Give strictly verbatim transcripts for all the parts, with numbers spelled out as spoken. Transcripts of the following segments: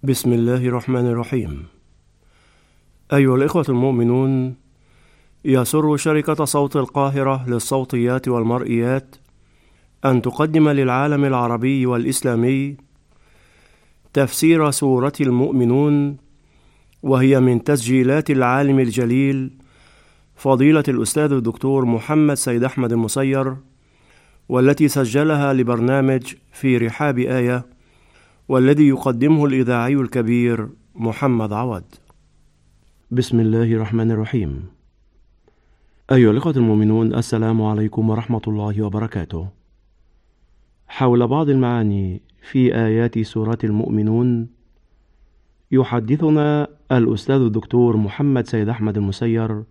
بسم الله الرحمن الرحيم. أيها الإخوة المؤمنون، يسر شركة صوت القاهرة للصوتيات والمرئيات أن تقدم للعالم العربي والإسلامي تفسير سورة المؤمنون، وهي من تسجيلات العالم الجليل فضيلة الأستاذ الدكتور محمد سيد أحمد المسير، والتي سجلها لبرنامج في رحاب آية، والذي يقدمه الإذاعي الكبير محمد عوض. بسم الله الرحمن الرحيم. أيها الأخوة المؤمنون، السلام عليكم ورحمة الله وبركاته. حول بعض المعاني في آيات سورة المؤمنون يحدثنا الأستاذ الدكتور محمد سيد أحمد المسير،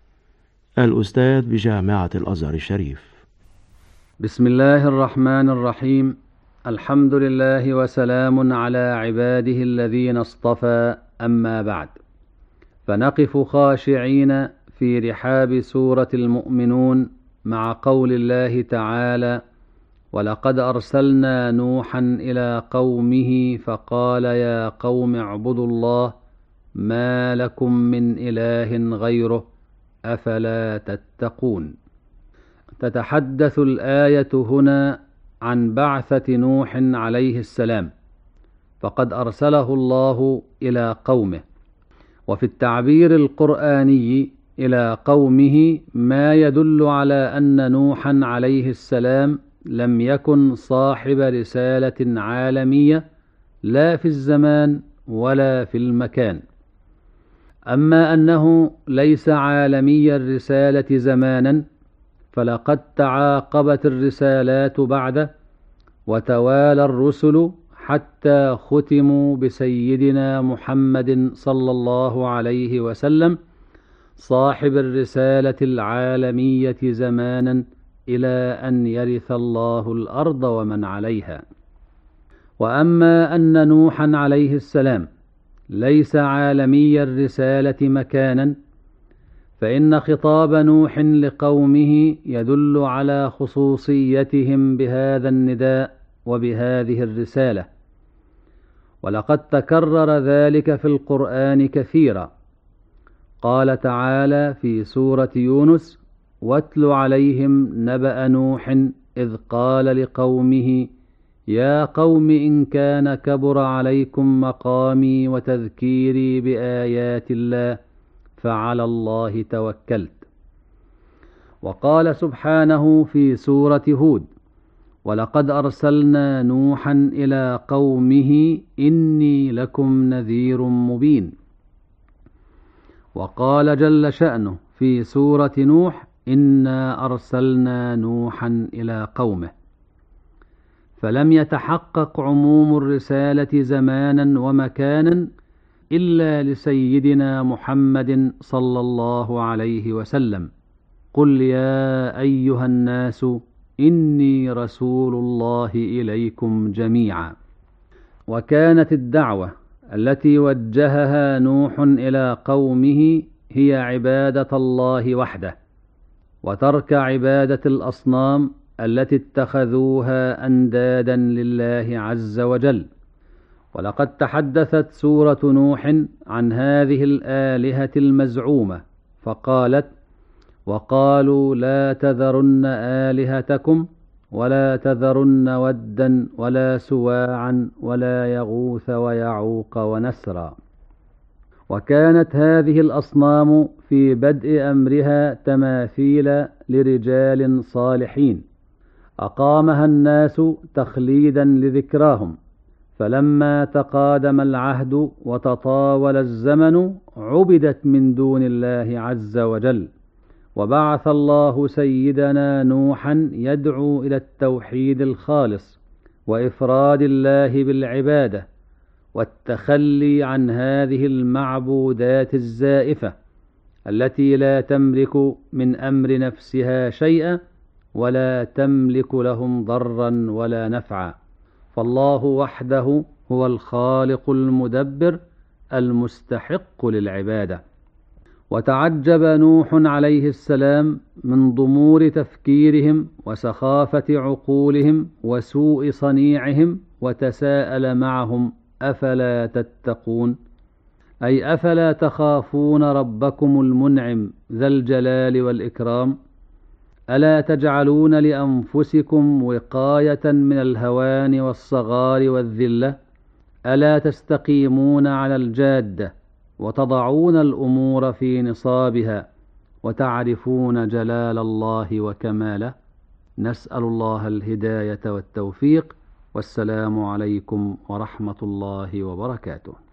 الأستاذ بجامعة الأزهر الشريف. بسم الله الرحمن الرحيم. الحمد لله وسلام على عباده الذين اصطفى، أما بعد، فنقف خاشعين في رحاب سورة المؤمنون مع قول الله تعالى: ولقد أرسلنا نوحا إلى قومه فقال يا قوم اعبدوا الله ما لكم من إله غيره أفلا تتقون. تتحدث الآية هنا عن بعثة نوح عليه السلام، فقد أرسله الله إلى قومه. وفي التعبير القرآني إلى قومه ما يدل على أن نوحا عليه السلام لم يكن صاحب رسالة عالمية، لا في الزمان ولا في المكان. أما أنه ليس عالمي الرسالة زمانا، فلقد تعاقبت الرسالات بعده، وتوالى الرسل حتى ختموا بسيدنا محمد صلى الله عليه وسلم صاحب الرسالة العالمية زمانا، إلى أن يرث الله الأرض ومن عليها. وأما أن نوحا عليه السلام ليس عالمي الرسالة مكانا، فإن خطاب نوح لقومه يدل على خصوصيتهم بهذا النداء وبهذه الرسالة، ولقد تكرر ذلك في القرآن كثيرا. قال تعالى في سورة يونس: واتل عليهم نبأ نوح إذ قال لقومه يا قوم إن كان كبر عليكم مقامي وتذكيري بآيات الله فعلى الله توكلت. وقال سبحانه في سورة هود: ولقد أرسلنا نوحا إلى قومه إني لكم نذير مبين. وقال جل شأنه في سورة نوح: إنا أرسلنا نوحا إلى قومه. فلم يتحقق عموم الرسالة زمانا ومكانا إلا لسيدنا محمد صلى الله عليه وسلم. قل يا أيها الناس إني رسول الله إليكم جميعا. وكانت الدعوة التي وجهها نوح إلى قومه هي عبادة الله وحده، وترك عبادة الأصنام التي اتخذوها أندادا لله عز وجل. ولقد تحدثت سورة نوح عن هذه الآلهة المزعومة، فقالت: وقالوا لا تذرن آلهتكم ولا تذرن ودا ولا سواعا ولا يغوث ويعوق ونسرا. وكانت هذه الأصنام في بدء أمرها تماثيل لرجال صالحين أقامها الناس تخليدا لذكراهم، فلما تقادم العهد وتطاول الزمن عبدت من دون الله عز وجل. وبعث الله سيدنا نوحا يدعو إلى التوحيد الخالص وإفراد الله بالعبادة والتخلي عن هذه المعبودات الزائفة التي لا تملك من أمر نفسها شيئا ولا تملك لهم ضرا ولا نفعا، فالله وحده هو الخالق المدبر المستحق للعبادة. وتعجب نوح عليه السلام من ضمور تفكيرهم وسخافة عقولهم وسوء صنيعهم، وتساءل معهم أفلا تتقون؟ أي أفلا تخافون ربكم المنعم ذا الجلال والإكرام؟ ألا تجعلون لأنفسكم وقاية من الهوان والصغار والذلة؟ ألا تستقيمون على الجادة وتضعون الأمور في نصابها وتعرفون جلال الله وكماله؟ نسأل الله الهداية والتوفيق، والسلام عليكم ورحمة الله وبركاته.